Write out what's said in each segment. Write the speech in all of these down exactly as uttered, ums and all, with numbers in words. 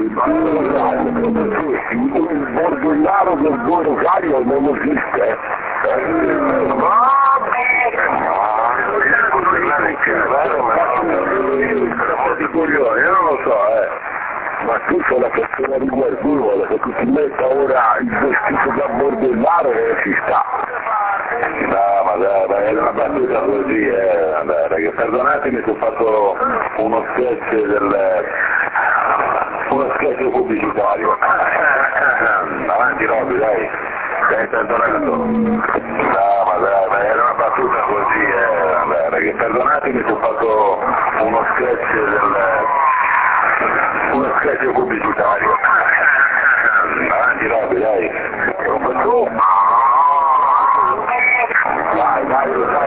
Il borghellaro del Buon Rosario non esiste. Io non lo so, eh. Ma tu sei una persona riguardevole, che tu ti metta ora il vestito da bordellaro e ci sta. No, ma dai, ma è una battuta così, eh, dai, perché perdonatemi se ho fatto uno sketch del... uno sketch pubblicitario. Avanti Robby, dai, sei perdonato. No, ma dai, ma era una battuta così, eh, dai, perché perdonatemi se ho fatto uno sketch del... uno sketch pubblicitario. Avanti Robby, dai. Dai, dai, dai,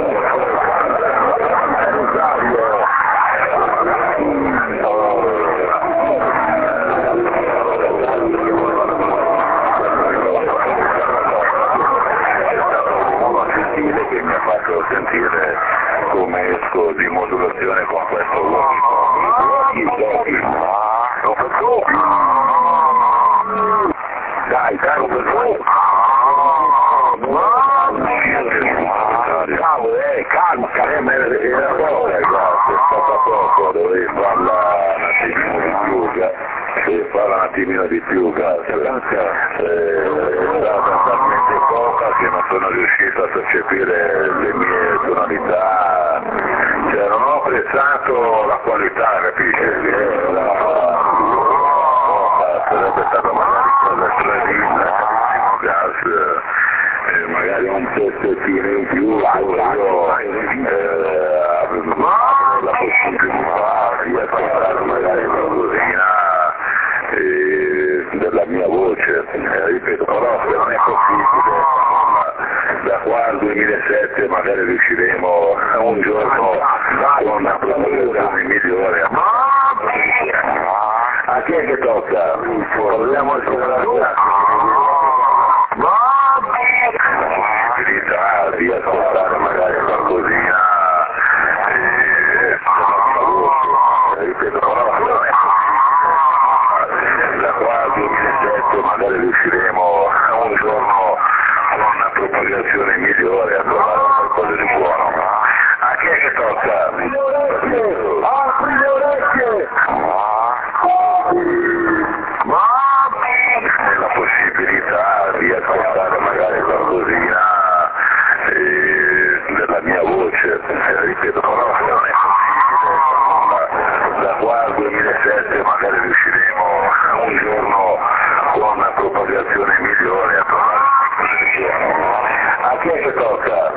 sentire che mi ha fatto sentire come esco di modulazione con questo walkie-talkie. Dai, dai, calmo, eh, calma, calma, era poco, grazie, è stata poco, dovevi farla un attimino di più, devi farla un attimino di più, grazie, è stata talmente poca che non sono riuscito a percepire le mie tonalità, cioè non ho apprezzato la qualità, capisci? Sarebbe stato magari quella stradina, gas, eh, magari un pezzettino in più, io eh, avevo la possibilità di ascoltare magari qualcosina eh, della mia voce, eh, ripeto, però se non è possibile, da qua al duemilasette magari riusciremo un giorno con una proposizione migliore. A chi è che tocca? Proviamo a possibilità di ascoltare magari qualcosina eh, ripeto, però non è possibile, da qua al duemilasette magari riusciremo un giorno con una propagazione migliore a trovare qualcosa di buono. A chi è che tocca? Apri le orecchie! La possibilità di ascoltare magari qualcosina eh, della mia voce, eh, ripeto, però non è possibile, da qua al duemilasette magari riusciremo un giorno con una propagazione migliore a trovare qualcosa di buono. A chi è che tocca?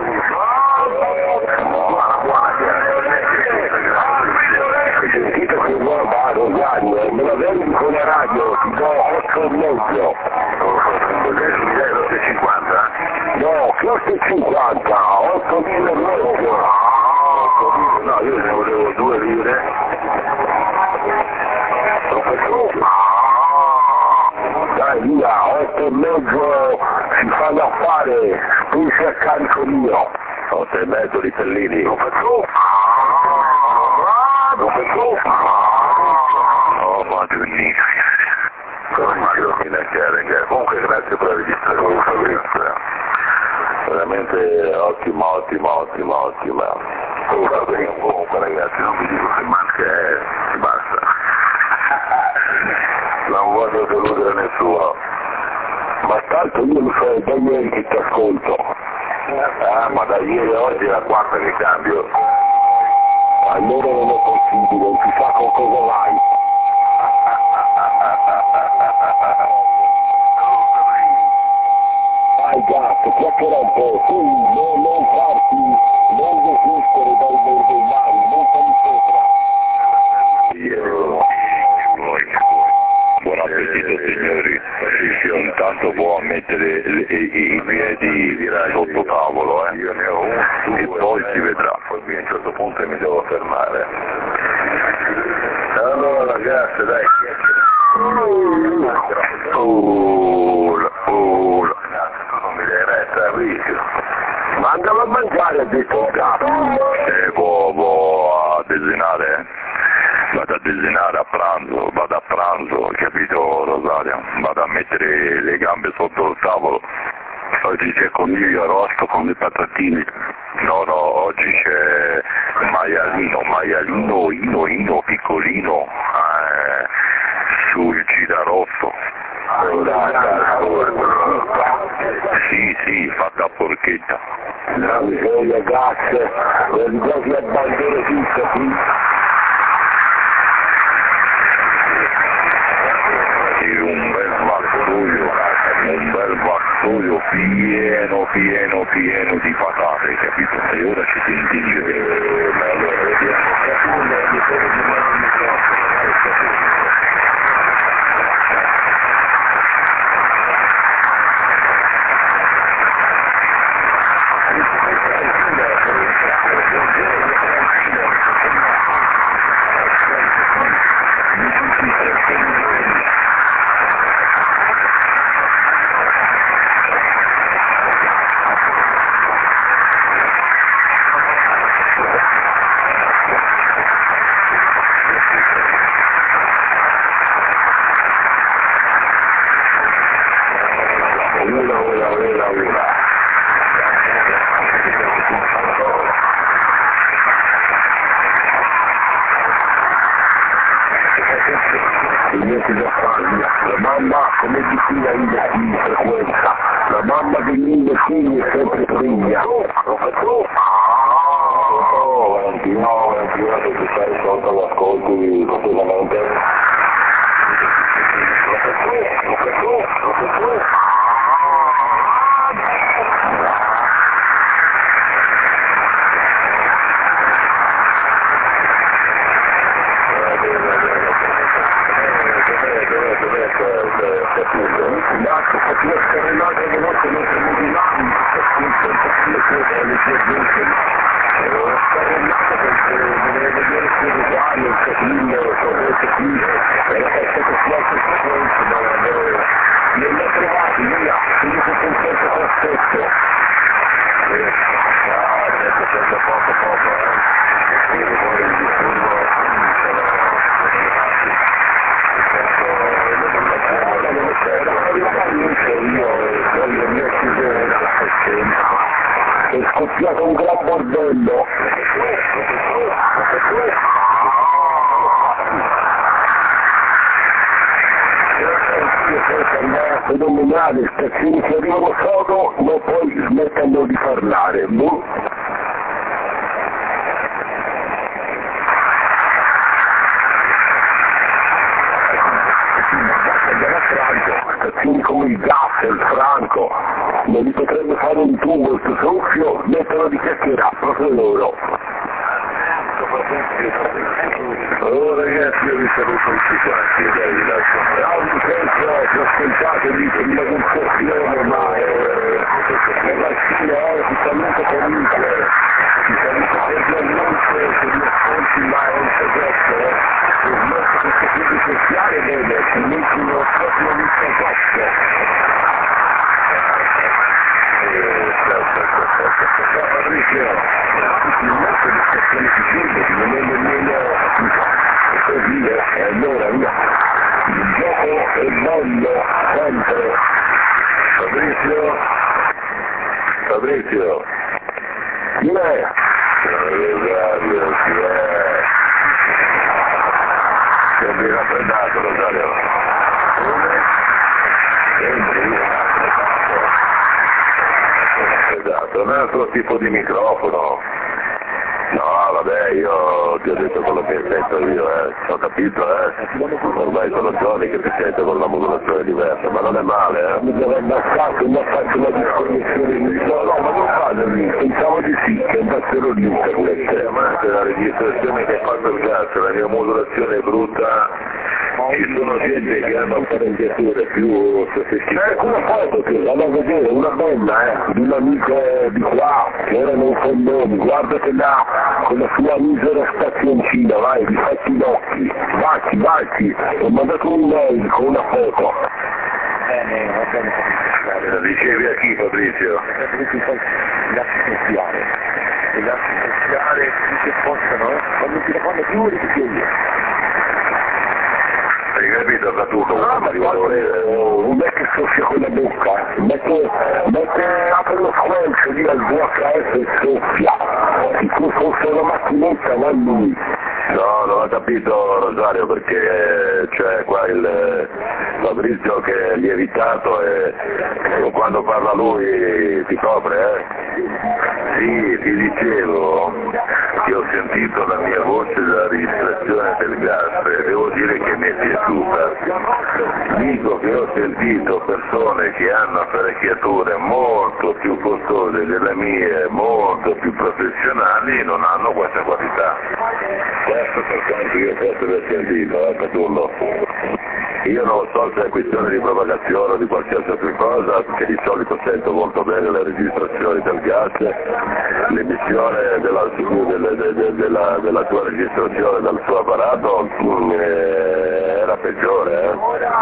Sentite che guarda Rosario, me la vendi con la radio, ti do otto e mezzo. otto e cinquanta? No, otto e cinquanta, otto mila e mezzo. No, io ne volevo due lire. Dai via, otto e mezzo si fa da fare, pensi a carico mio. otto e mezzo di Pellini. Non faccio. Non faccio. Oh, ma Giunnino. Comunque grazie per la registrazione, Fabrizio. Veramente ottima, ottima, ottima, ottima. Comunque, comunque ragazzi, non vi dico che manca e basta. Non voglio deludere nessuno. Ma tanto io lo so, da ieri che ti ascolto. Ah, ma da ieri a oggi è la quarta che cambio. Allora non è possibile, non si sa con cosa vai. Dai gatto, chiacchiera un po', tu non, non farti, non desistere dai bordellari, non fammi sopra. Io, buon appetito signori, io intanto può mettere le, i, i piedi sotto tavolo, eh? Io ne ho uno, e poi si vedrà. Poi a un certo punto mi devo fermare. Allora ragazzi, dai, oh, oh, tu non mi dai retta, video. Ma andavo a mangiare, ha detto il capo. E vo, vo a desinare, vado a desinare a pranzo, vado vado a pranzo, capito Rosario? Vado a mettere le gambe sotto il tavolo. Oggi c'è coniglio arrosto con le patatine. No, no, oggi c'è maialino, maialino, ino, ino, piccolino, eh, sul gira rosso. Sì, sì, fatta a porchetta. La miseria, gas, le cose a bandere tutte qui. Sì, un bel vassoio, un bel vassoio pieno, pieno, pieno di patate, capito? E ora ci si intinge. La mamma come decina in frequenza, la mamma dei mille figli è sempre briglia. Oh, Valentino, Valentino, se ti stai sotto l'ascolti completamente. Marco, faccio la scarrellata che non conoscono di lami, le sue gente, la scarrellata perché doveva vedere se riguardo, il capillo, il corretto qui, era stato fuoco frequenza, ma non l'ho trovato, via, quindi sono contento con stesso. Ah, certo, certo, poco, poco, eh. Io poi il disturbo, è scoppiato un gran bordello. Fenomenale, stazioni che arrivano solo, ma poi smettono di parlare. Boh. Stazioni come il gas, il franco, non li potrebbe fare un tubo, il soffio, smettono di chiacchierare, proprio loro. Oh ragazzi, io vi saluto tutti quanti, dai, vi lascio. Ciao Vincenzo, ti ho ascoltato lì prima di un soffione, ma è Martina, eh, ti saluto comunque, ti saluto cordialmente, se mi ascolti ma è un soggetto, eh. E smetto questo film sociale, bene, ti metti uno proprio un soggetto. Fabrizio, tutti il nostro di stazione si chiude, non è nemmeno e così è, e allora via. Il gioco è bello, sempre. Fabrizio, Fabrizio, chi è? Rosario, chi è? Ti ho ben raffreddato, Rosario. Come? Sembri? Esatto, un altro tipo di microfono. No, vabbè, io ti ho detto quello che sento io, eh. Ho capito, eh. Ormai sono giorni che ti sento con una modulazione diversa, ma non è male, eh. Mi dovrebbe abbassare, non faccio la disconnessione. No, no, ma non vado lì, pensavo di sì, che andassero l'internet. Ma se la registrazione che ha fatto il cazzo, la mia modulazione è brutta. Ci sono gente che hanno apparecchiature più sofisticate. Ecco una foto che vado a vedere, una bella, eh, di un amico di qua, che ora non so il nome, guardate là, con la sua misera stazioncina, vai, vi fatti gli occhi, baci, baci, ho mandato un mail con una foto. Bene, va bene. Lo dicevi a chi, Fabrizio? Gli assi sociali. Gli assi sociali che possono, eh? Quando ti fanno più, li ti io. capito Catulo? Non è che soffia con la bocca, mette, mette apre lo squelcio lì al V H S e soffia, se tu fosse una macchinetta non lui. No, non ho capito Rosario perché c'è qua il Fabrizio che è lievitato e quando parla lui ti copre, eh? Sì, ti dicevo che ho sentito la mia voce dalla registrazione del gas e devo dire che mi è piaciuta. Dico che ho sentito persone che hanno apparecchiature molto più costose delle mie, molto più professionali e non hanno questa qualità. Questo per quanto io posso aver sentito, eh, Catullo. Io non so se è questione di propagazione o di qualsiasi altra cosa, perché di solito sento molto bene le registrazioni del gas, l'emissione della, della, della, della, della tua registrazione dal tuo apparato eh, era peggiore, eh?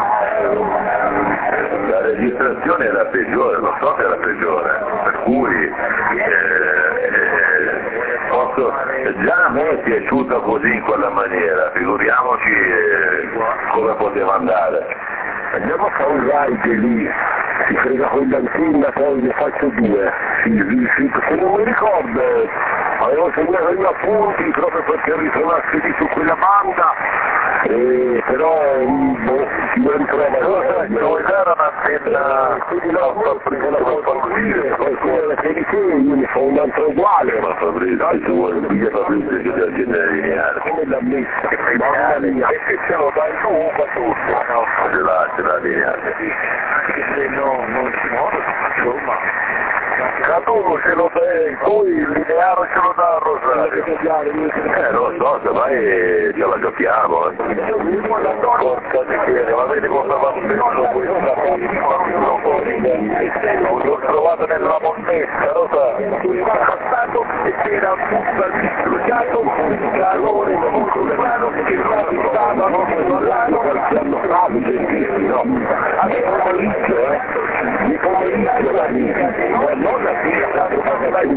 La registrazione era peggiore, non so se era peggiore, per cui eh, eh, posso, già a me è piaciuta così in quella maniera, figuriamoci eh, come poteva andare. Andiamo a fare un ride lì, si frega con l'antenna, poi ne faccio due, sì, sì, sì, perché non mi ricordo, avevo segnato gli appunti proprio perché ritornassi lì su quella banda, eh, però boh, si mi ritrova dove era un'antenna, quindi no, quella Fabrizio, poi quella che di te, io ne fa un'altra uguale, ma Fabrizio, se vuoi, via Fabrizio che ti accende lineare, come l'ha messa, mamma mia, e se ce lo dai tu, fa tutto, no, ce l'ha, ce l'ha lineare, se no, non si muove, insomma. Catullo ce lo dai, poi il lineare ce lo dà a Rosario. Eh, non lo so, se mai ce la giochiamo, eh. Porca di chiede, ma vedi cosa va bene questo? L'ho trovato nella monnetta, lo sai? Passato e c'era un punto distruggato, un calore muscolare che rapidava non l'hanno calciato fatto, no. Avevo pomeriggio, eh. Di pomeriggio la mia. Non la fine, la fine, la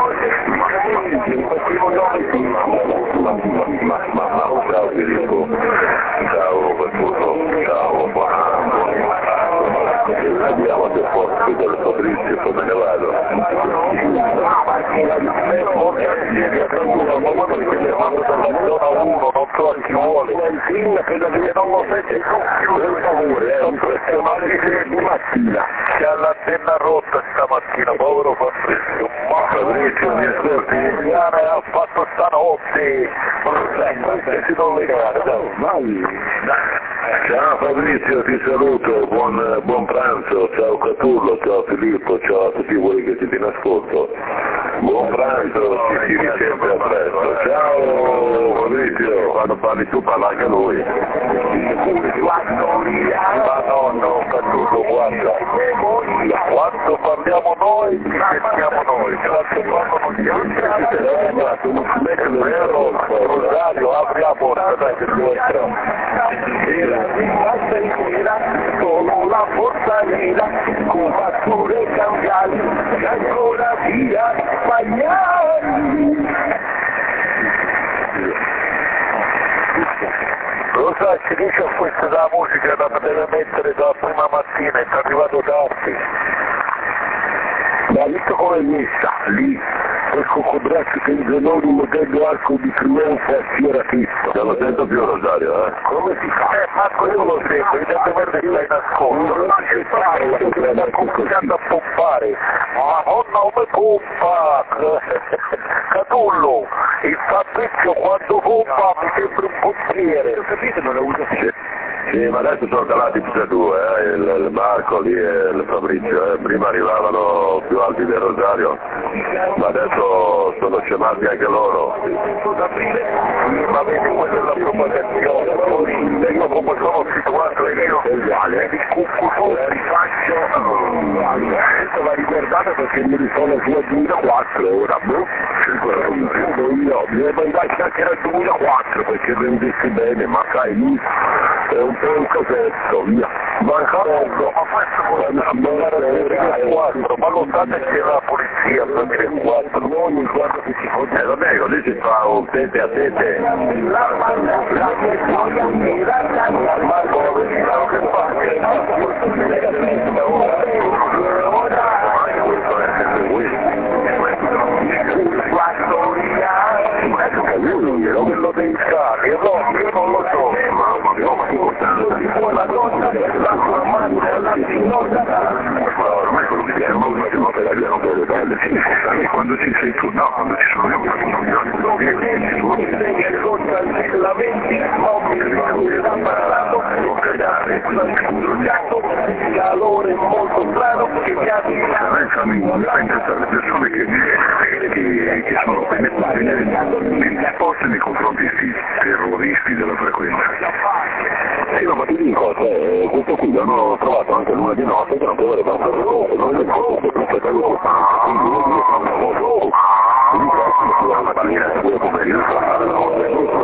ma ma ma ciao Filippo, ciao Bertuzzo, ciao Buonanno, andiamo se posso del Fabrizio, come ne vado? Non so chi vuole, che non lo sente più, per favore, è un personaggio di mattina. C'è l'antenna rotta stamattina, povero Fabrizio. Ma Fabrizio, mi ascolti? Ha fatto stanotte, che si non legare, dai. Ciao Fabrizio, ti saluto, buon, buon pranzo, ciao Catullo, ciao Filippo, ciao a tutti voi che siete in ascolto. Buon pranzo, ci si risente a presto. Ciao Fabrizio, quando parli tu parla anche lui. Ma no, no, Catullo, guarda. Quando parliamo noi, sentiamo noi. Quando parlano gli altri, non si mette il vero, Rosario, apri la porta, dai che devo entrare. Solo la forza nera con fatture cambiali e ancora via spagnoli. Lo sai, si dice a questa la musica da deve mettere dalla prima mattina e ti è arrivato tardi. Ma visto come è messa, lì, quel cocobraccio che il un modello arco di trionfo a fiera fisso. Non lo sento più Rosario, eh? Come si fa? Eh, Marco, io lo sento, evidentemente stai nascosto. Non c'è fare, sta cominciando a pompare. Madonna, come pompa! Catullo, il Fabrizio quando pompa mi sembra un pompiere. Ho capito, non lo uso più. Sì, ma adesso sono calati tutti e due, eh, il, il Marco lì e il Fabrizio, eh. Prima arrivavano più alti del Rosario, ma adesso sono scemati anche loro. Ma vedi, quella è la propagazione, poi io come sono situato io, mi cucco ti faccio, questo va ricordato perché mi risono fino al duemilaquattro ora, boh, io, mi devo andare anche al duemilaquattro perché rendessi bene, ma sai lì è un po' un cosetto, via. Ma d'accordo, ma questo vuole andare a quattro, ma lo state che la polizia per il quattro, non mi guarda che si può dire, vabbè, così si fa un tete a tete. Marco, vediamo che fa. Quello dei carri, no, io non lo so, mamma mia, ma che la donna della sua madre, la signora, ormai quello che è un po' che la via non deve darle, quando ci sei tu, no, quando ci sono io, quando non calore molto strano che mi ha mi fa interessare le persone che, che, che sono disposte nei confronti di questi terroristi della frequenza. Sì, no, ma ti dico, cioè, questo qui l'hanno trovato anche l'una di notte che non poteva fare un non è il proprietario che fa, quindi vuol dire che non lavoro. Quindi questo è una mattina che vuole pomeriggio fare la notte,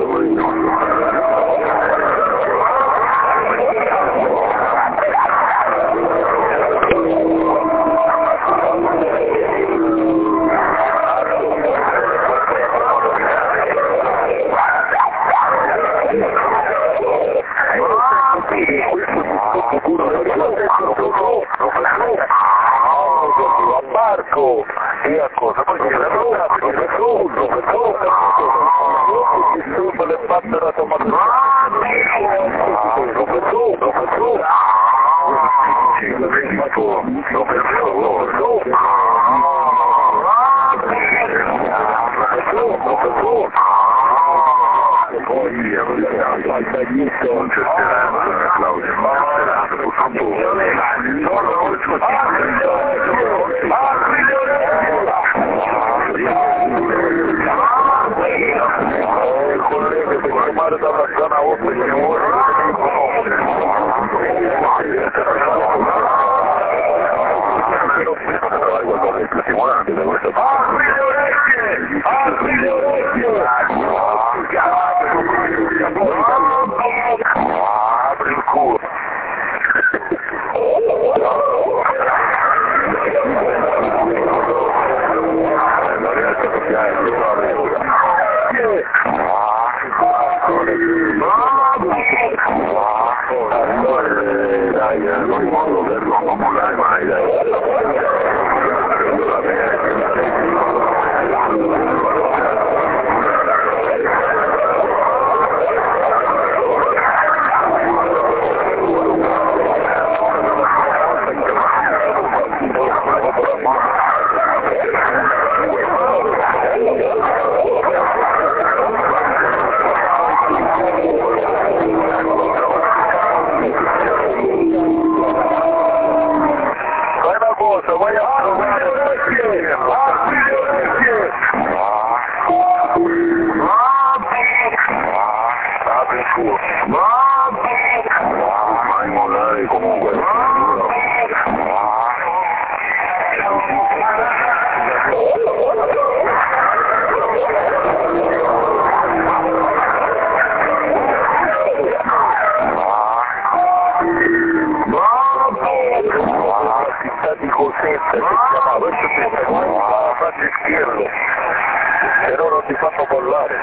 Marco, e a cosa? Perché la donna è un assurdo, per le fatte da tomatina. Professore, professore. Poi al taglietto non c'è speranza, Claudio, non c'è speranza, il collega che chiamare dalla zona otto che vuole apri le orecchie, apri il culo. Dai, non modo verlo, non mollare mai, dai. Vai a provare le orecchie, apri le orecchie, apri il culo, mai mollare comunque. Di Cosenza che si chiamava, questo si chiamava Franceschiello, però non ti fanno mollare.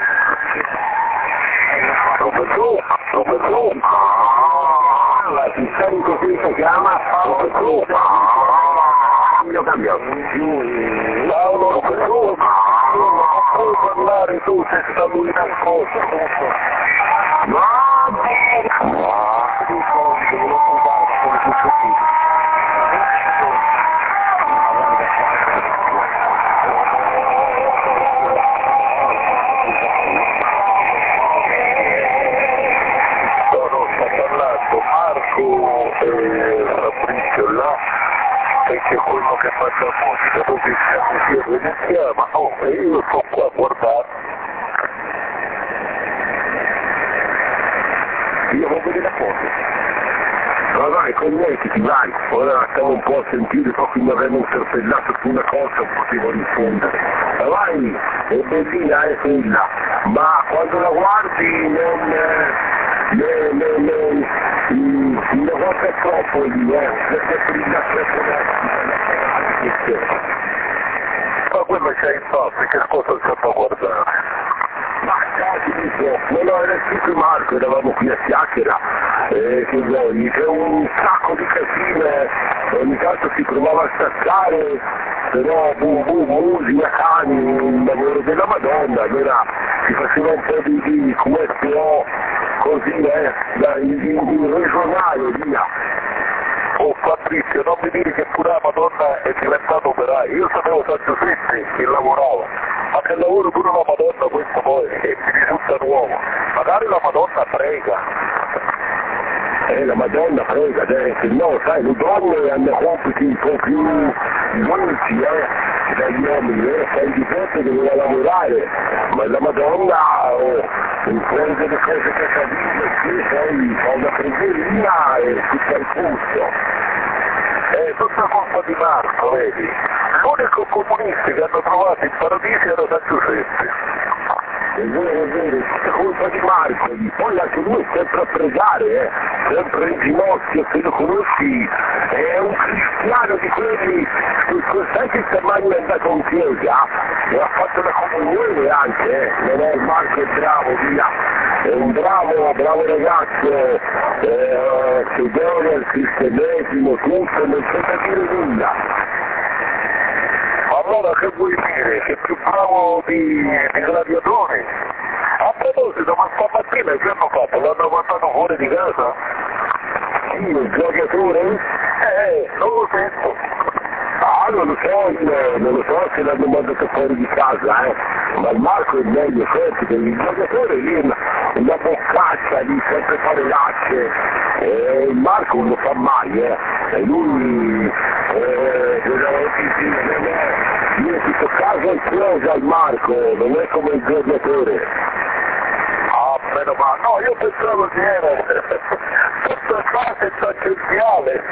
Professore, professore, la città di Cosenza si chiama Professore, cambio cambiato. Paolo, professore, non puoi parlare tu, sei stato in nascosto. Fabrizio là, perché quello che faccia musica così si chiama, oh, e io sto qua a guardare. Io voglio vedere la foto. Ma vai, connettiti, vai, ora stiamo un po' a sentire, proprio mi avremmo interpellato su una cosa, potevo rispondere. Ma vai, è bellina, è bella, ma quando la guardi non... non, non, non è troppo lì, eh, perché brilla troppo netto. Ma quello c'è infatti, che cosa c'è da guardare? Ma cazzo dico, quello era il Super Marco, eravamo qui a chiacchiera, eh, che vuoi, c'è un sacco di casine, ogni tanto si provava a staccare, però boom boom, musica, cani, un lavoro della Madonna, allora si faceva un po' di, di come S O, così, eh, da, in, in, in regionale, via. Oh Fabrizio, non mi dire che pure la Madonna è diventata operaia, io sapevo San Giuseppe che lavorava, ma che lavoro pure la Madonna questo poi, e mi risulta nuovo, magari la Madonna prega. Eh, la Madonna prega adesso, no, sai, le donne hanno compiti un po' più molti, eh, dagli uomini, eh, sai di tutto che doveva lavorare, ma la Madonna, oh, prende delle cose che capite, sì, poi fa una pregheria e tutta il posto. È tutta colpa di Marco, vedi? L'unico comunista che hanno trovato in paradiso era San Giuseppe. È vero, è vero, è tutta colpa di Marco, poi anche lui è sempre a pregare, eh, sempre in ginocchio, se lo conosci, è un cristiano di quelli, sai che stamani è andato in chiesa e ha fatto la comunione anche, eh, non è Marco è bravo, via, è un bravo, bravo ragazzo, eh, fedele al cristianesimo, tutto, non c'è da dire nulla. Allora che vuoi dire? Che è più bravo di, di gladiatori? A proposito, ma stamattina che hanno fatto? L'hanno mandato fuori di casa? Sì, il gladiatore? Eh, non lo sento. Ah, non lo so, io, non lo so se l'hanno mandato fuori di casa, eh. Ma il Marco è meglio, certo, che il gladiatore lì è una, una boccaccia, lì sempre fare lacce. Eh, il Marco non lo fa mai, eh. E lui, eh, non è, io tutto caso è close al Marco, non è come il gladiatore. Ah, meno male. No, io pensavo che era tutta fase tangenziale.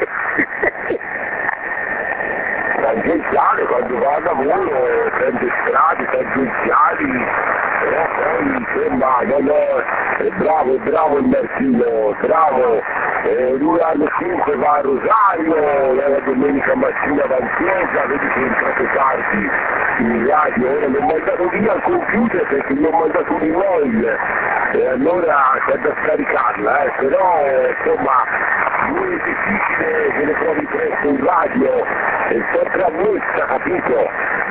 Tangenziale, quando va a lavoro, prende strade tangenziali, però poi insomma non è, è bravo, è bravo il Martino, bravo, eh, lui alle cinque va a Rosario, la domenica mattina va in chiesa, vedi che è entrato tardi in radio, ora mi ho mandato via il computer perché gli ho mandato un'email, e allora c'è da scaricarla, eh, però insomma lui è difficile che le trovi presto in radio, è sempre a messa, capito?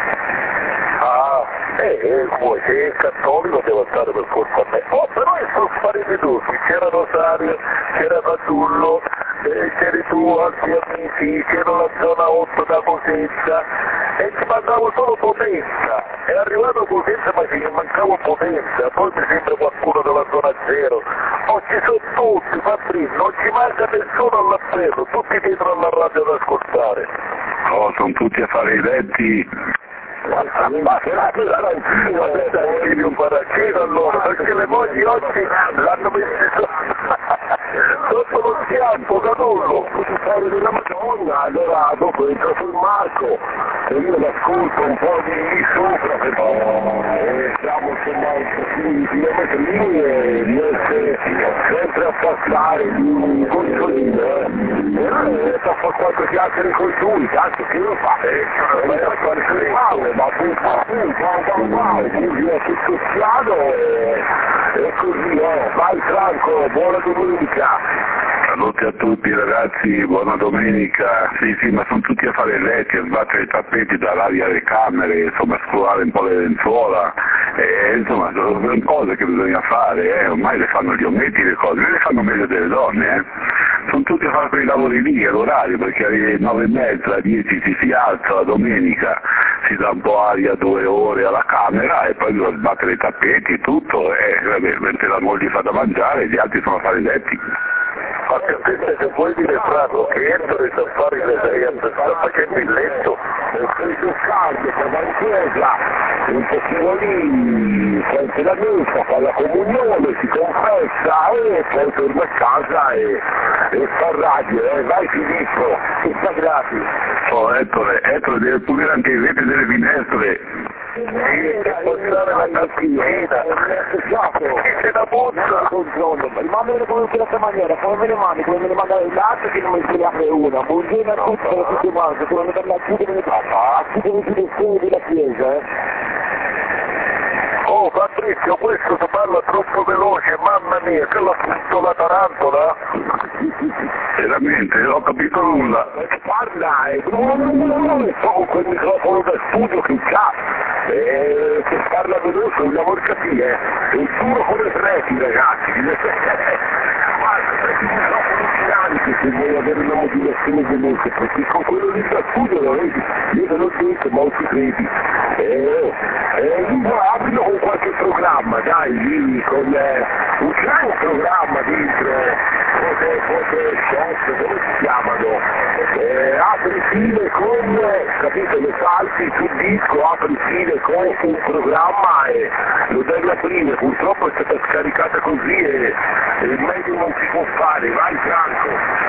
Ah, eh, eh, vuoi, se è cattolico deve stare per forza a me. Oh, però sono spariti tutti, c'era Rosario, c'era Fasullo, eh, c'eri tu, altri amici, c'era la zona otto da Cosenza, e ci mancava solo Potenza, è arrivato Cosenza ma ci mancava Potenza, poi mi sembra qualcuno della zona zero, oh, ci sono tutti, Fabrizio, non ci manca nessuno all'appello, tutti dietro alla radio ad ascoltare. Oh, sono tutti a fare i letti. Ma sarà che Tarantino è un baraccino allora, perché le mogli oggi l'hanno messo sotto lo schiaffo da nullo. Fuori della Madonna, allora dopo entro sul Marco e io l'ascolto un po' di lì sopra perché eh, siamo insomma un pochino di chilometrini e riesce sempre a passare di un consolino, eh. E allora sta a fare qualche chiacchiere con lui, tanto che lo fa? Eh, vai a fare sul male, ma pum pum pum pum pum pum, quindi è tutto schiado e, e così, eh. Vai Franco, buona domenica! Saluti a tutti ragazzi, buona domenica. Sì, sì, ma sono tutti a fare i letti, a sbattere i tappeti dall'aria alle camere, insomma, scrollare un po' le lenzuola. E, insomma, sono cose che bisogna fare, eh. Ormai le fanno gli ometti le cose, le fanno meglio delle donne, eh. Sono tutti a fare quei lavori lì, all'orario, perché alle nove e mezza, dieci ci si alza la domenica, si dà un po' aria due ore alla camera e poi bisogna sbattere i tappeti e tutto, e vabbè, mentre la moglie fa da mangiare, gli altri sono a fare i letti. Ma che pensa che vuoi dire Franco che entro i safari le sei sta facendo il letto? È preso caldo, che va in chiesa, un pochino lì, sente la messa, fa la comunione, si confessa e poi torna a casa e, e fa radio, eh. Vai Filippo, tutta gratis. Oh, Ettore, Ettore deve pulire anche i vetri delle finestre. Sì, per passare la canticina. Chi se la buzza? Mandamelo come in questa maniera, come me le mandi, come me le manda l'altro che non mi si apre una, buongiorno a tutti, a tutti quanti, come me la chiudere, a chiudere tutti i segni della chiesa, eh. Oh Patrizio, questo ti parla troppo veloce, mamma mia, che l'ha punto la tarantola? Veramente, non ho capito nulla. Parla, eh, non so con quel microfono da studio che c'ha, eh, che parla veloce, un lavoro capire, eh, è un duro come preti ragazzi, guarda, questi microfoni dinamici se vuoi avere una modulazione veloce, perché con quello lì da studio lo vedi, io te l'ho detto, ma non ci credi. Eh, eh, Lisa, aprilo con qualche programma, dai, lì, con eh, un grande programma dentro, cose, cose, shot, come si chiamano? Eh, apri file con, eh, capito, le salti sul disco, apri file con un programma e lo devi aprire, purtroppo è stata scaricata così e, e meglio non si può fare, vai Franco.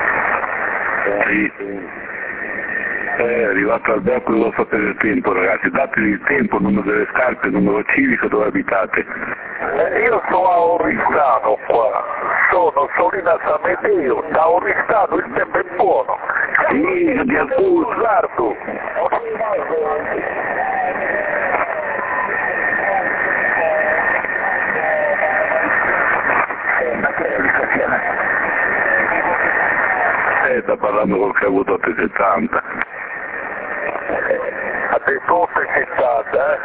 Sì. È arrivato Alberto, devo sapere il tempo ragazzi, datemi il tempo, numero delle scarpe, numero civico, dove abitate? Eh, io sto a Oristano qua, sono Solina Samedeo, da Oristano il tempo è buono. Sì, di Abruzzo. Guardo. Eh, sta parlando col che ha avuto otto settanta. Ha detto otto settanta, eh?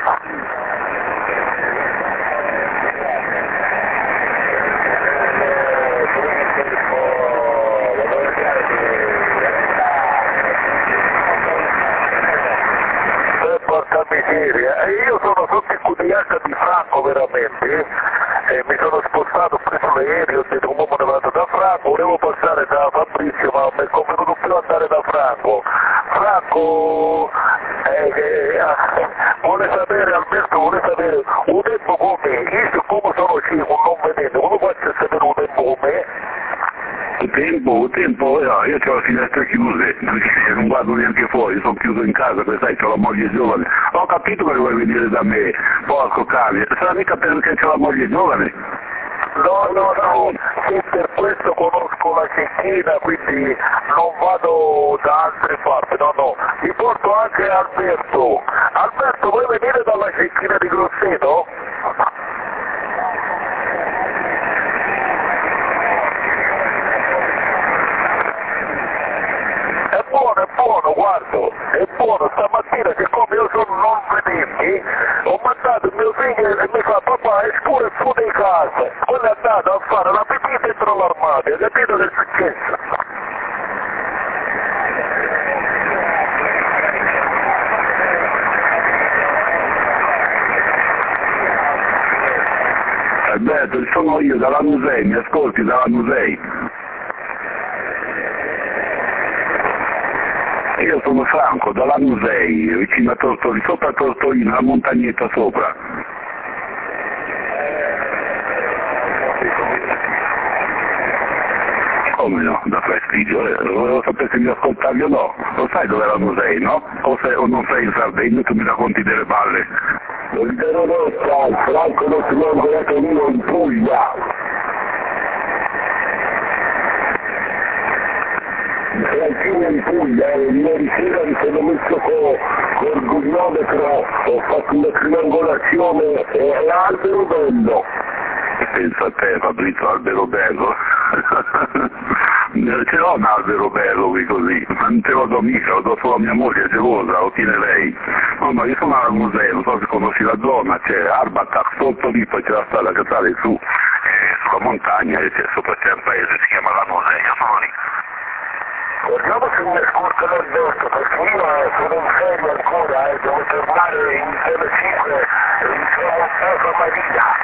Porca miseria, e io sono sotto il Q D H di Franco veramente, e mi sono spostato, ho preso l'aereo, ho detto come me ne vado da Franco, volevo passare da Fabrizio ma mi è convenuto più andare da Franco. Franco eh, eh, vuole sapere, Alberto vuole sapere un tempo come, io siccome sono cieco non vedendo, come faccio a sapere un tempo come? Il tempo, il tempo, no, io ho le finestre chiuse, non guardo neanche fuori, sono chiuso in casa, perché sai, ho la moglie giovane. Ho capito che vuoi venire da me, porco cane, sarà mica perché c'ho la moglie giovane? No, no, no, sì, per questo conosco la Cecchina, quindi non vado da altre parti, no, no. Mi porto anche Alberto. Alberto, vuoi venire dalla Cecchina di Grosseto? È buono, è buono, guardo, è buono, stamattina siccome io sono non vedenti, ho mandato il mio figlio e mi fa papà è scuro e su di casa, quello è andato a fare la pipì dentro l'armadio, capito che è successo? Alberto, sono io dalla Musei, mi ascolti dalla Musei? Io sono Franco, dalla Musei, vicino a Tortolino, sopra Tortolino, la montagnetta sopra. Come no, da fastidio, eh? Volevo sapere se mi ascoltavi o no. Lo sai dov'è la Musei, no? O, sei, o non sei in Sardegna e tu mi racconti delle balle? Non te lo detto, Franco non si è ancora tenuto in Puglia. Tranquillo in Puglia, eh, ieri sera mi sono messo con, col gugnometro, ho fatto una triangolazione e è albero bello. Pensa a te Fabrizio, albero bello. Ce l'ho un albero bello qui così, ma non te lo do mica, lo do solo a mia moglie, è gelosa, lo tiene lei. No, ma io sono al museo, non so se conosci la zona, c'è Arbatak, sotto lì poi c'è la strada che sale su, eh, sulla montagna e c'è sopra c'è un paese, si chiama la Musei, io sono lì. Guardiamo se mi ascolta l'Alberto, perché io sono in ferie ancora, eh, devo tornare in Tele cinque e mi sono a Santa Maria.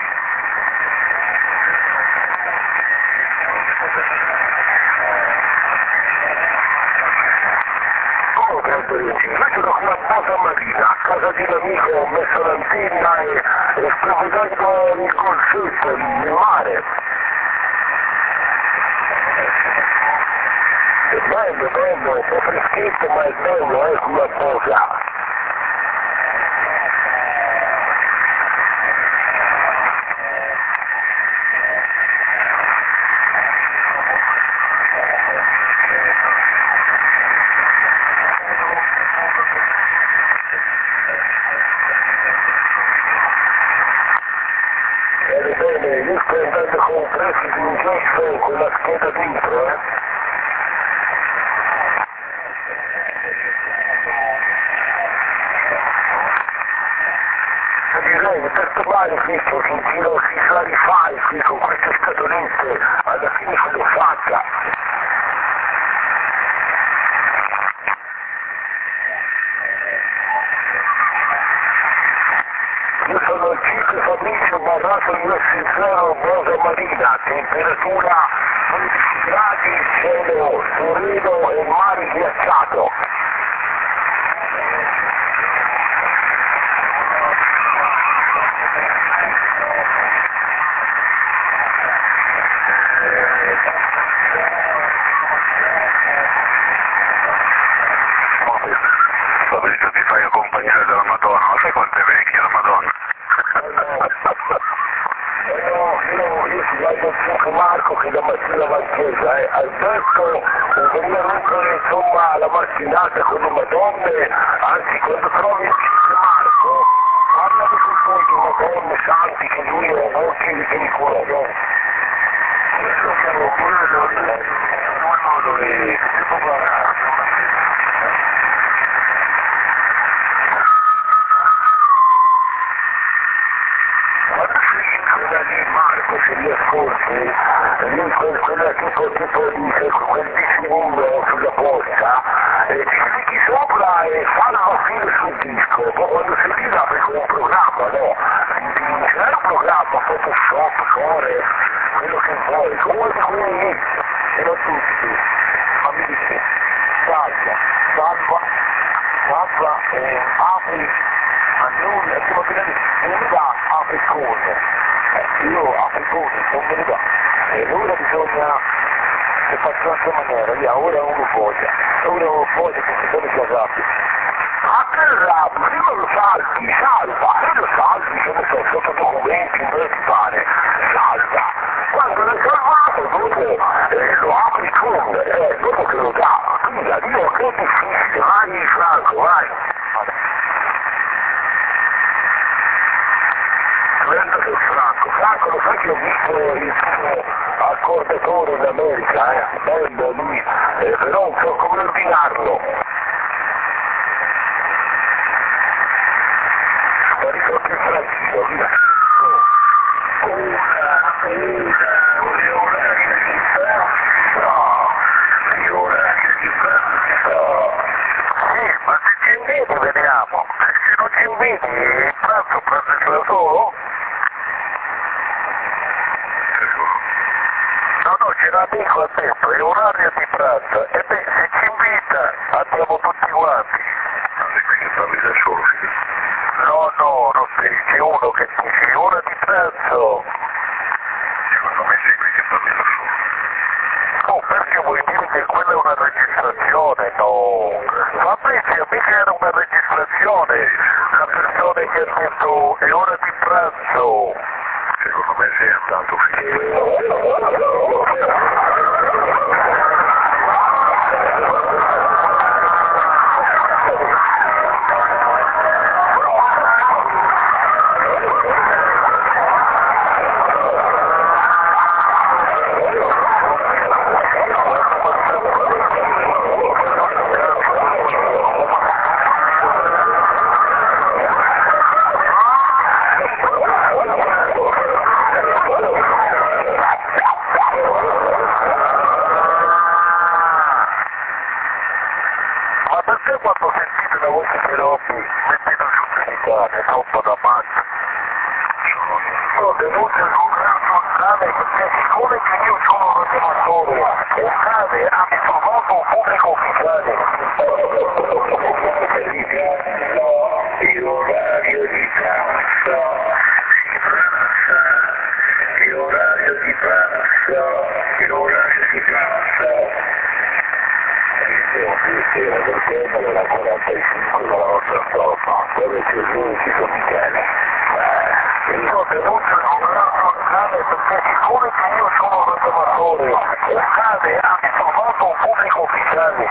Come Camperecci? Io sono qui a Santa Maria, a casa di un amico, ho messo l'antenna e, e sto vedendo il golfetto, il mare. È bello, bello, è un po' freschetto ma è bello, eh, come cosa. io sto andando con prezzi di un gesto con la scheda dentro, eh. Direi, questo male, fico, che giro si sa rifare, fico, queste scatolette, alla fine ce l'ho fatta. Io sono il Cicco Fabrizio Barrato U S zero Rosa Marina, temperatura undici gradi, cielo sereno e mare ghiacciato. Fabrizio, ti fai accompagnare dalla Madonna, ma sai quanto è vecchia la Madonna? No, io, io ci vado al Cicco Marco che la mattina va in chiesa, eh. Alberto veniva a rompere insomma la mattinata con le Madonne, anzi quando trovi il Cicco Marco, parla di queste Madonne santi che lui è molti di che cuore, no? Questo siamo pure noi, un modo di Marco se li ascolti, lui quella tipo, tipo di quel disegno sulla posta, eh, ti clicchi sopra e fa la fine sul disco, poi quando si lì apre come un programma, no? C'è un programma, Photoshop, Core, quello che vuoi, come di quelli lì, ce l'ho tutti, ma mi dice, salva, salva, salva, eh, apri, ma nulla, come che non dà apri cose. Io africone non me ne dà e ora bisogna che faccio in questa maniera, via, ora uno voglia, ora uno voglia che si sono casati. Ma che rabbia, prima lo salvi, salva, e lo salvi, che ne so, sotto documenti, dove ti pare, salva. Quando l'hai salvato, dopo eh, lo apri con, eh, dopo che lo dà, via, io che è difficile, vai Franco, vai. Guarda che Franco, Franco lo sai che ho visto il suo accordatore in America, eh, bello lui, eh, però non so come ordinarlo. Sparito anche il Francino, via. Ora, ora, ora che si passa, e ora che si passa. Sì, ma se ci inviti vediamo, se non ci inviti il pranzo pranzo da solo? No, no, c'è l'amico a detto, è orario di pranzo, e beh, se ci invita andiamo tutti quanti. Non è qui che parli da solo, no, no, non sei, c'è uno che dice, è ora di pranzo. Secondo me sei qui che parli da solo. Oh, perché vuoi dire che quella è una registrazione? No. Fabrizio, mica era una registrazione, la persona che ha detto, è ora di pranzo. Secondo me sei andato finito. Quando sentite la voce di Robby, mettete giù musicale, troppo da matto. Sono venuto in un grande cane perché siccome che io sono un animatore, un cane ha trovato un pubblico ufficiale. Il orario di pranzo si pranza, il orario di pranzo, il orario di pranzo. Perché nella quarantacinque la nostra stoffa, dove c'è lui ci sono Michele. Io denuncio un altro cane perché siccome che io sono un amatore, il cane ha trovato un pubblico ufficiale.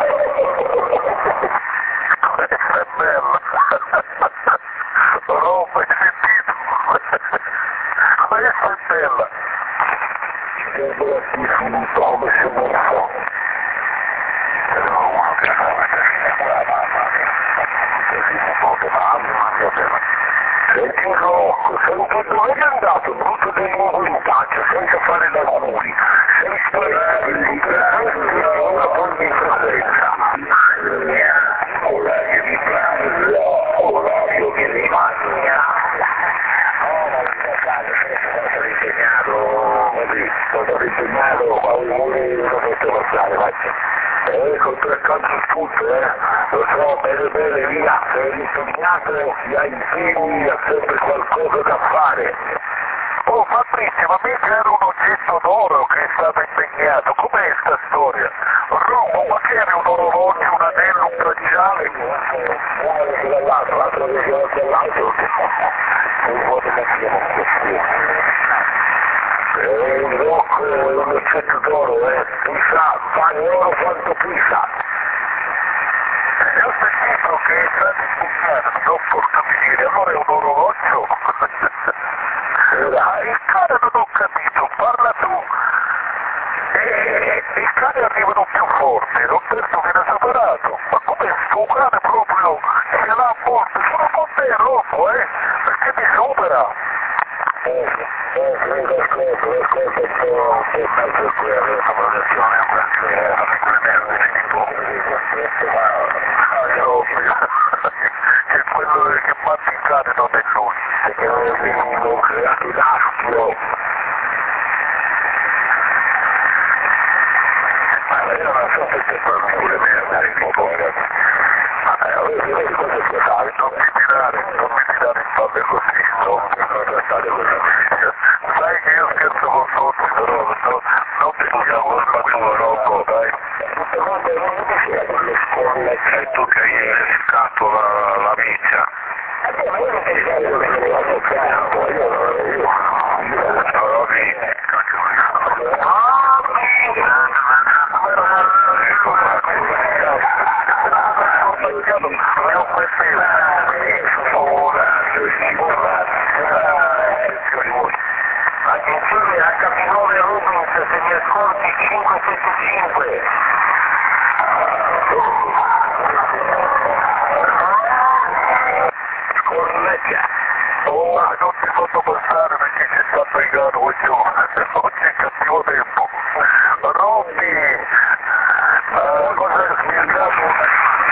Questa è bella. Oh, hai sentito? Questa è bella. bella. Sembra definito come se non so. Però uno che fa questa fine qua, mamma mia. Così un po' di mamma mia. Senti Rocco, senti dove è andato tutto di nuovo in taccia senza fare lavori? Sei sparato in casa, una polvifrasenza. Ora che mi prendo, ora che mi mangia. Sono impegnato, così, sono impegnato a un momento non posso passare, vai. Eh, contraccato tutto, eh, lo so, bene bene, via, sei impegnato, si ha impegni, ha sempre qualcosa da fare. Oh Fabrizio, ma mica era un oggetto d'oro che è stato impegnato, com'è sta storia? Romo, ma che era un orologio, un anello, un bracciale? Uno vicino all'altro, l'altro vicino all'altro. Un po' di macchina così. Eh, un blocco, un oggetto d'oro, eh, chissà, fa oro quanto chissà. E ho sentito che è stato impegnato, mi do portami dire, allora è un orologio? Ah, il cane non ho capito, parla tu. E il cane arrivano più forte, Roberto viene separato. Ma come sto cane proprio ce l'ha a morte? Sono con te Rocco, eh? Perché mi supera? Eh, eh, credo, ascolto, ascolto un po', che sta per quella separazione, perché non è quelle merde, tipo. Ah, io, che quello che manda il cane non è lui. Perché ho creato un astro. Ma io non so perché parlo pure merda, tipo, ma vedi cosa puoi fare? Non mi tirare, non mi tirare in palle così, non trattare così. Sai che io scherzo con tutti, però no, non pensiamo a quello Rocco, dai. Tutte cose non mi piace quelle scuole. Sei tu che hai innescato la, la miccia. Ma io non ti dico che non l'ho toccato, io non io non l'ho visto. Ah, attenzione acca nove Rubens, se mi ascolti cinque sette cinque. Cornetta, oh ma non ti posso passare perché ci sta pregando oggi, oggi è cattivo tempo. Robby, uh, cosa è spiegato?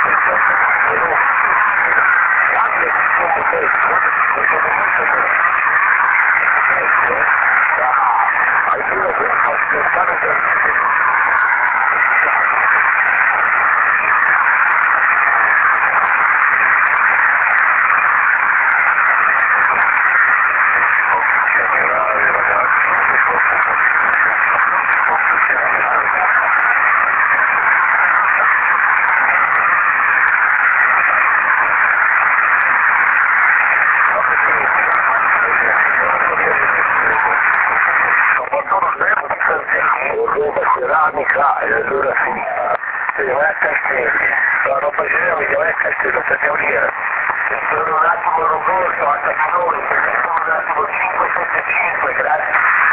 Ceramica e allora sì, se vai a Castelli, la roba ceramica vai a Castelli, questa teoria. Sono un attimo Roberto, a Castelli, sono un attimo cinque sette cinque, grazie.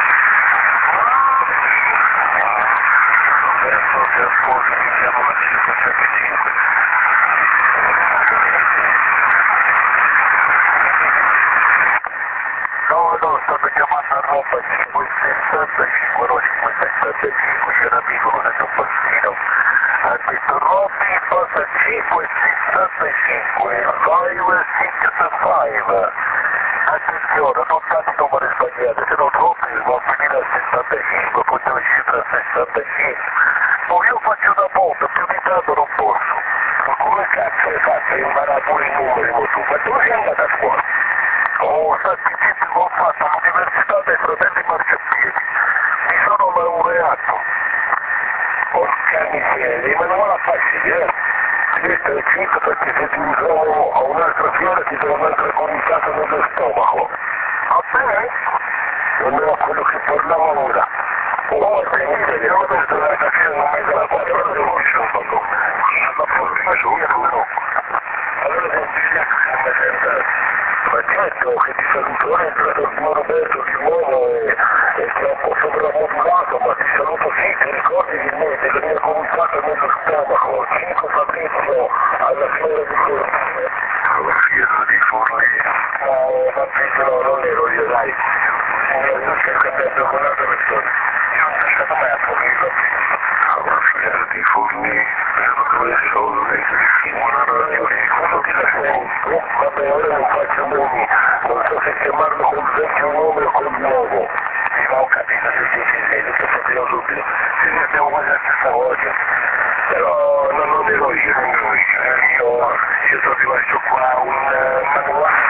Roberto, se ascolti, siamo a cinque sette cinque. No, no, stanno chiamando a roba cinque sessantacinque, no cinque sessantacinque, c'era amico con il passino. Ha detto Robby passa cinque sessantacinque, cinque sessantacinque. Attenzione, non date numeri sbagliati, se no Robby va a finire a sessantacinque, poi deve scendere a sessantacinque. No, io faccio da bomba, più di tanto non posso. Ma come cazzo hai fatto a imparare pure i numeri tu? Ma tu sei andato a scuola? Oh, senti, gente, ho fatto l'università dei fratelli Marciapiedi, mi sono laureato. Porca miseria, ma non la facci, eh? Questo è cinque perché se ti uso a un'altra fiera ti do un'altra cominciata nello stomaco. A me? Non è quello che parlavo ora. Oh, sentite, io ho detto la fiera non mi dà quattro ore, non mi sono fatto. Ma forse mi sono. Allora non ti dico che non mi sento. Ma certo che ti saluto, eh, sono Roberto di nuovo e, e ti ho un po' sopravvolato, ma ti saluto sì, ti ricordi di me, della mia cominciata nello stomaco, Cinco Fabrizio alla fiera di Forlì. Alla fiera di Forlì? No, Fabrizio non ero io, dai. Io stai cambiando con un'altra persona. Io non sono stato mai a Forlì, Fabrizio. Alla fiera di Forlì, per due soldi, una ragione, cosa ti racconto? Vabbè, ora non faccio nomi, non so se chiamarlo col vecchio nome o col nuovo. Sì, ma ho capito, sì, sì, sì, sì, tutto sappiamo subito. Sì, sì, abbiamo quasi la stessa voce. Però non lo devo io, io, io sono rimasto qua un uh, manuale.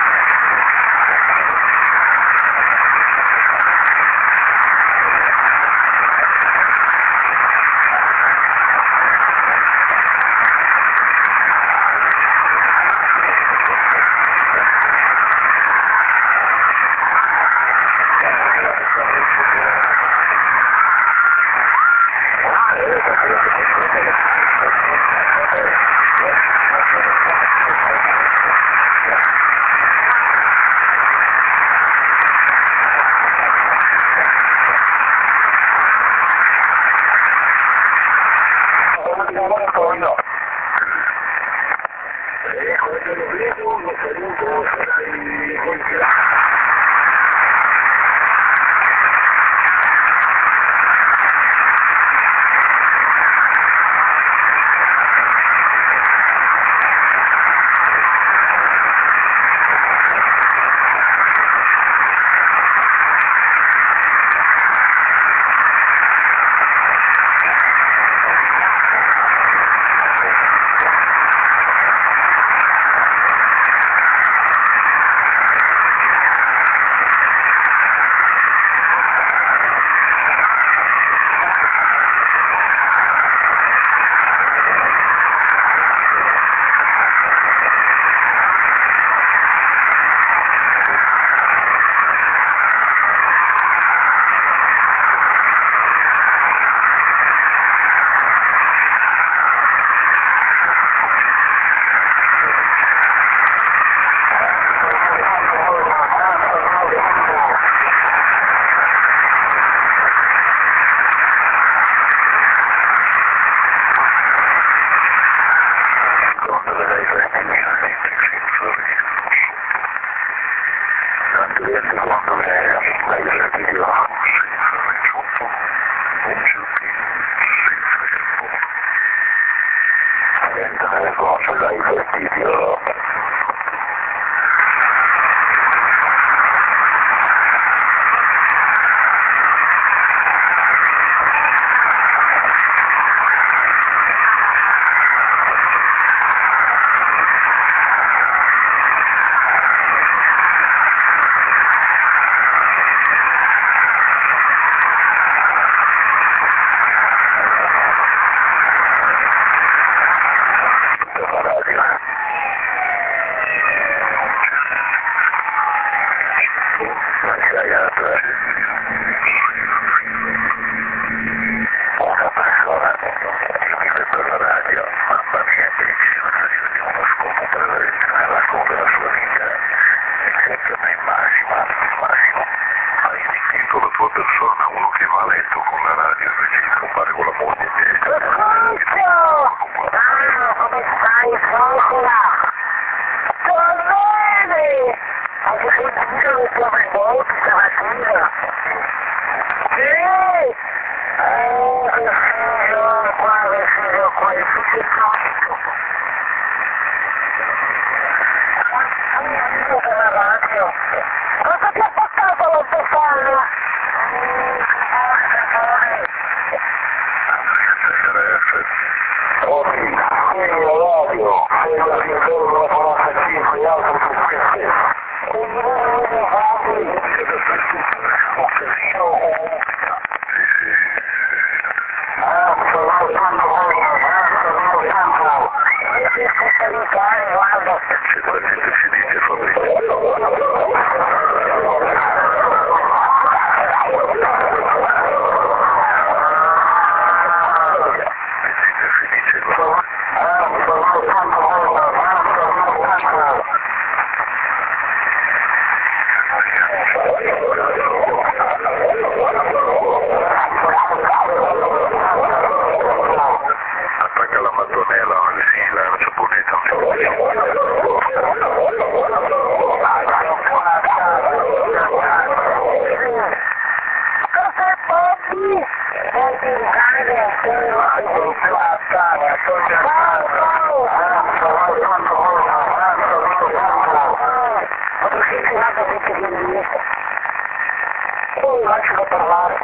Lascialo parlare.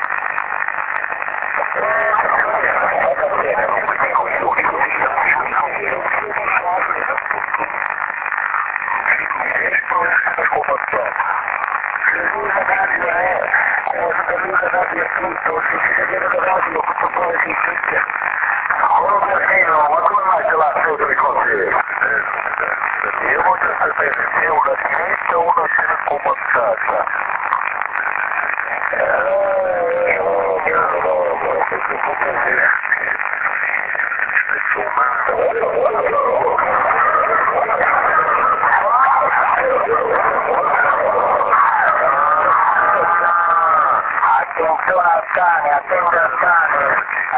Ma come mai ce l'ha sotto i consigli? Io voglio sapere se è una diretta o una telecomandata. Attenzione al cane, attenzione al cane.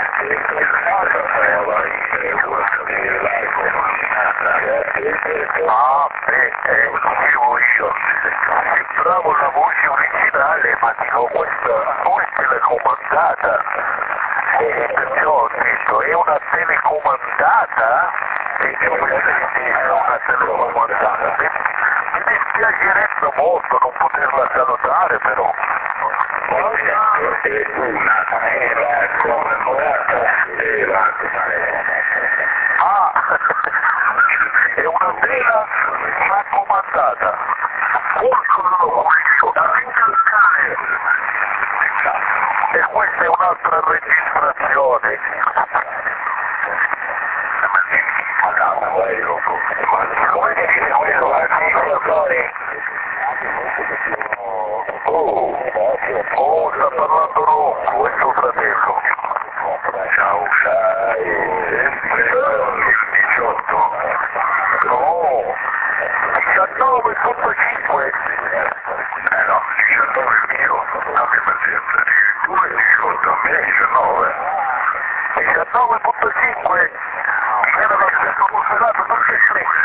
Ah, eh, eh, dicevo io, sembravo la voce originale, ma dico questa, questa è la comandata. E perciò ho detto, è una telecomandata? E io mi sento una telecomandata. Mi, mi dispiacerebbe molto non poterla salutare, però. È una telecomandata. Ah, è una tela raccomandata. Molto questo, da ringraziare. E questa è un'altra registrazione. Oh, oh, sta parlando Rocco, è suo fratello. Ciao, sai, sempre il diciotto. No, diciannove punto cinque. Eh no, diciannove è il mio, dammi pazienza. Tu è diciotto, a me è diciannove. diciannove punto cinque. Era lo stesso considerato, non c'è scritto.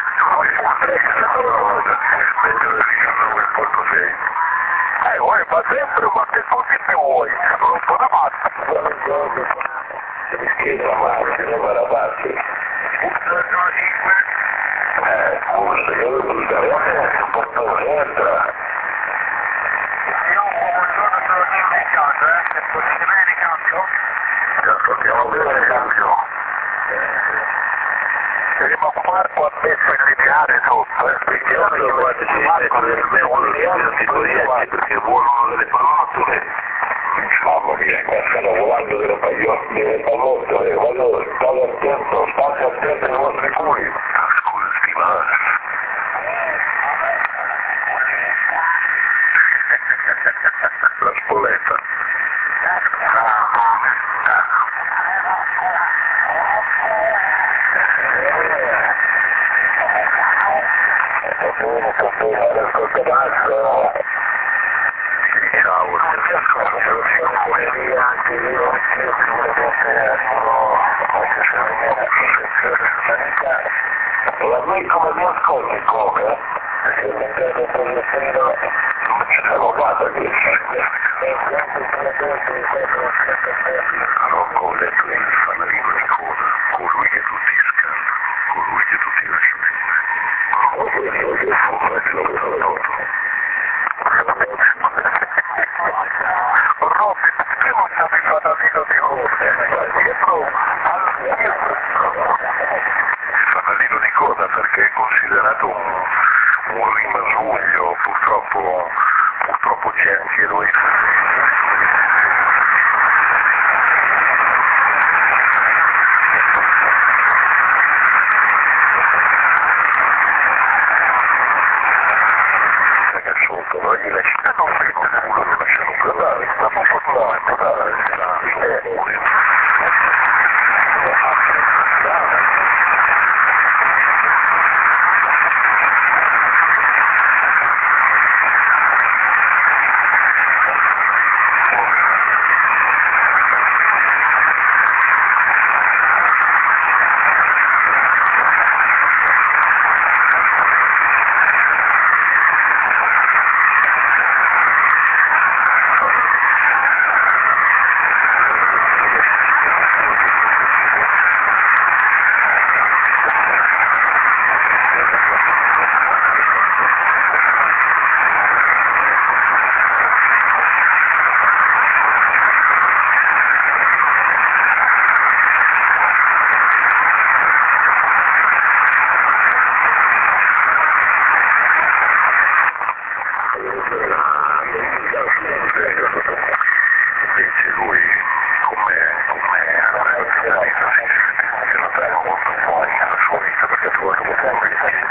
Meglio del diciannove punto sei. Eh, vuoi, ma sempre qualche così ne vuoi, non un po' da mazza. Mi scrivo a parte, ne va da parte. Eh, scusa, io lo dico, eh, porto entra. Io buongiorno, sono in casa, eh, potete bene di cambio? Ci ascoltiamo bene di cambio. Eh, ma Marco ha messo il lineare sotto, eh, perché io non guardo se Marco nel mio lineare si può dire perché vuolono delle palottole. Mamma mia, qua stanno volando delle pagliotte, delle pallottole, quando state attento, state attento ai vostri culi. Ascolti, ma... La spolletta. Ciao, la mia come mi ascolti come? Non ce l'avevo fatta qui. Rocco, letto il fanalino di coda, colui che tutti scandano, colui che tutti lasciano fuori. Il fuoco è quello che l'ho tolto. Robby, perché non c'è il fanalino di coda? Dietro al dietro. Il fanalino di coda perché è considerato un, un rimasuglio, purtroppo, purtroppo c'è anche lui. Non gli lasciano prendere culo, non lasciano parlare, sta parlando, parlare, dice lui, con me, con me, allora è finito, sì, che non saremo molto fuori alla sua vita, perché tu hai avuto un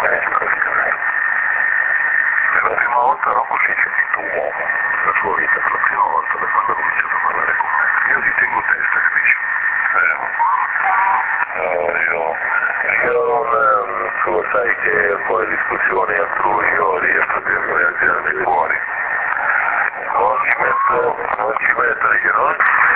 per la prima volta Rocco si è sentito uomo, la sua vita per la prima volta, da quando ha cominciato a parlare con me. Io gli tengo testa, capisci? Eh, no, io, io non, tu lo sai che un po' le discussioni altrui io riesco a dirmi a tirarmi fuori. Non ci metto, non ci metto io, no?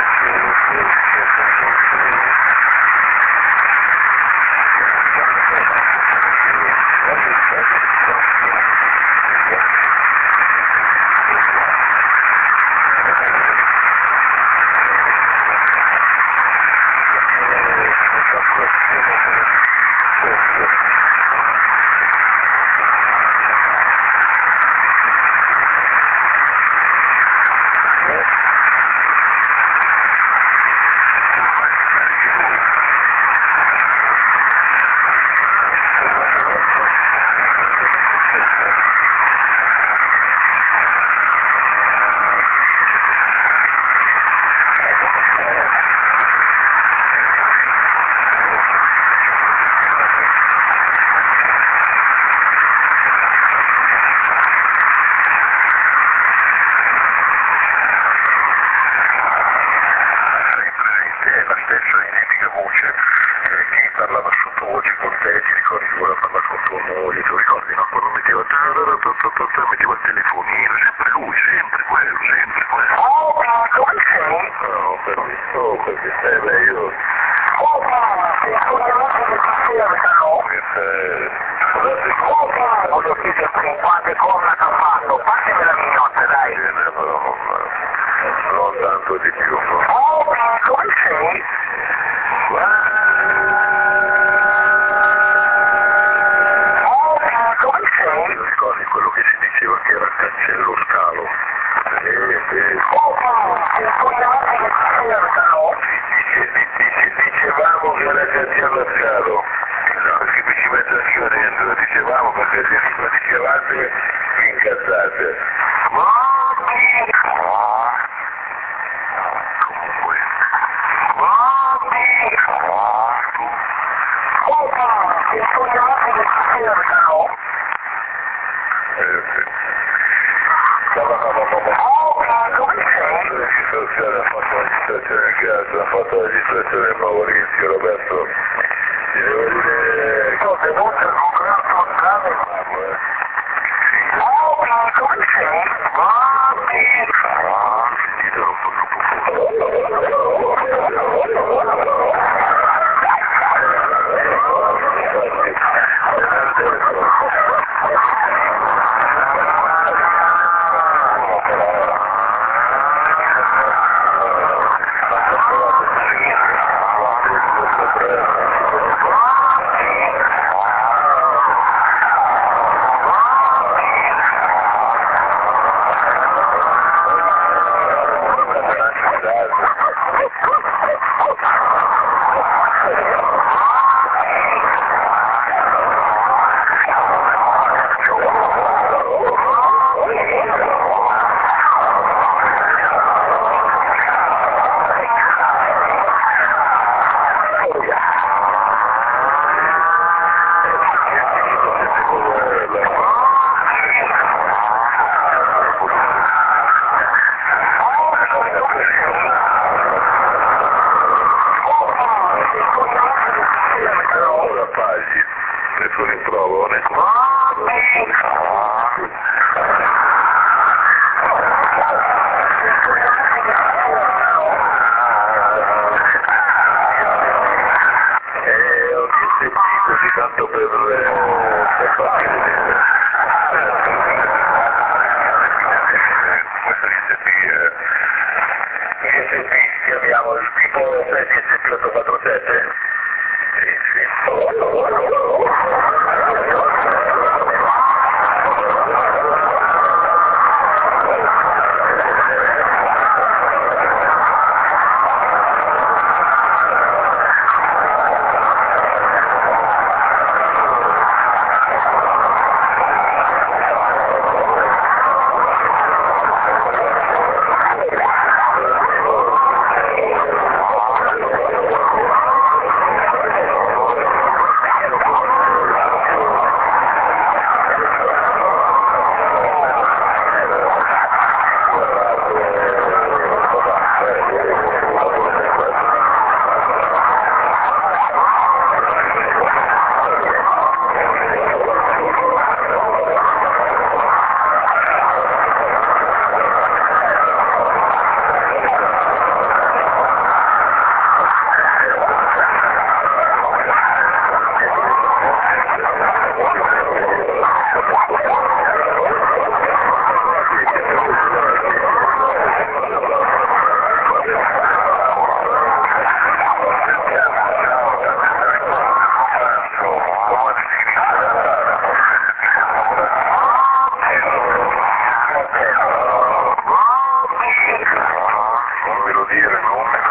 Metteva il telefonino, sempre lui, sempre quello, sempre quello. Oh, ma come sei? No, per me, oh, perché sei meglio. Oh, ma sei sicuramente che ti cercano? Che sei... Oh, ma voglio chiederti quante corna ti ha fatto, fatemi la mignotta, dai. Bene, però non, non tanto di più. Oh, ma come sei? Oh, ma come sei? Ricordi quello che si diceva che era cancello scalo? Sì, sì. Oh, ma sei sicuramente che ti cercano? Dice, dice, dicevamo che era cancello scalo. No, perché mi ci metto anch'io dentro, dicevamo perché se lo dicevate vi incazzate. Ma Comunque. oh, ma sei sicuramente che ti cercano? Eh sì. Oh, ma come sei? La registrazione, ha fatto la registrazione a casa, ha fatto la registrazione a Maurizio, Roberto. Ti devo dire... Cose molto Roberto Andrade. Oh, ma come sei? Ma Il titolo un po' troppo forte. Messo in prova, eh, ho sentito così tanto per per farmi vedere. Questo S P è S P, chiamiamo il tipo sei di S P otto quattro sette? Sì, sì. dire, no?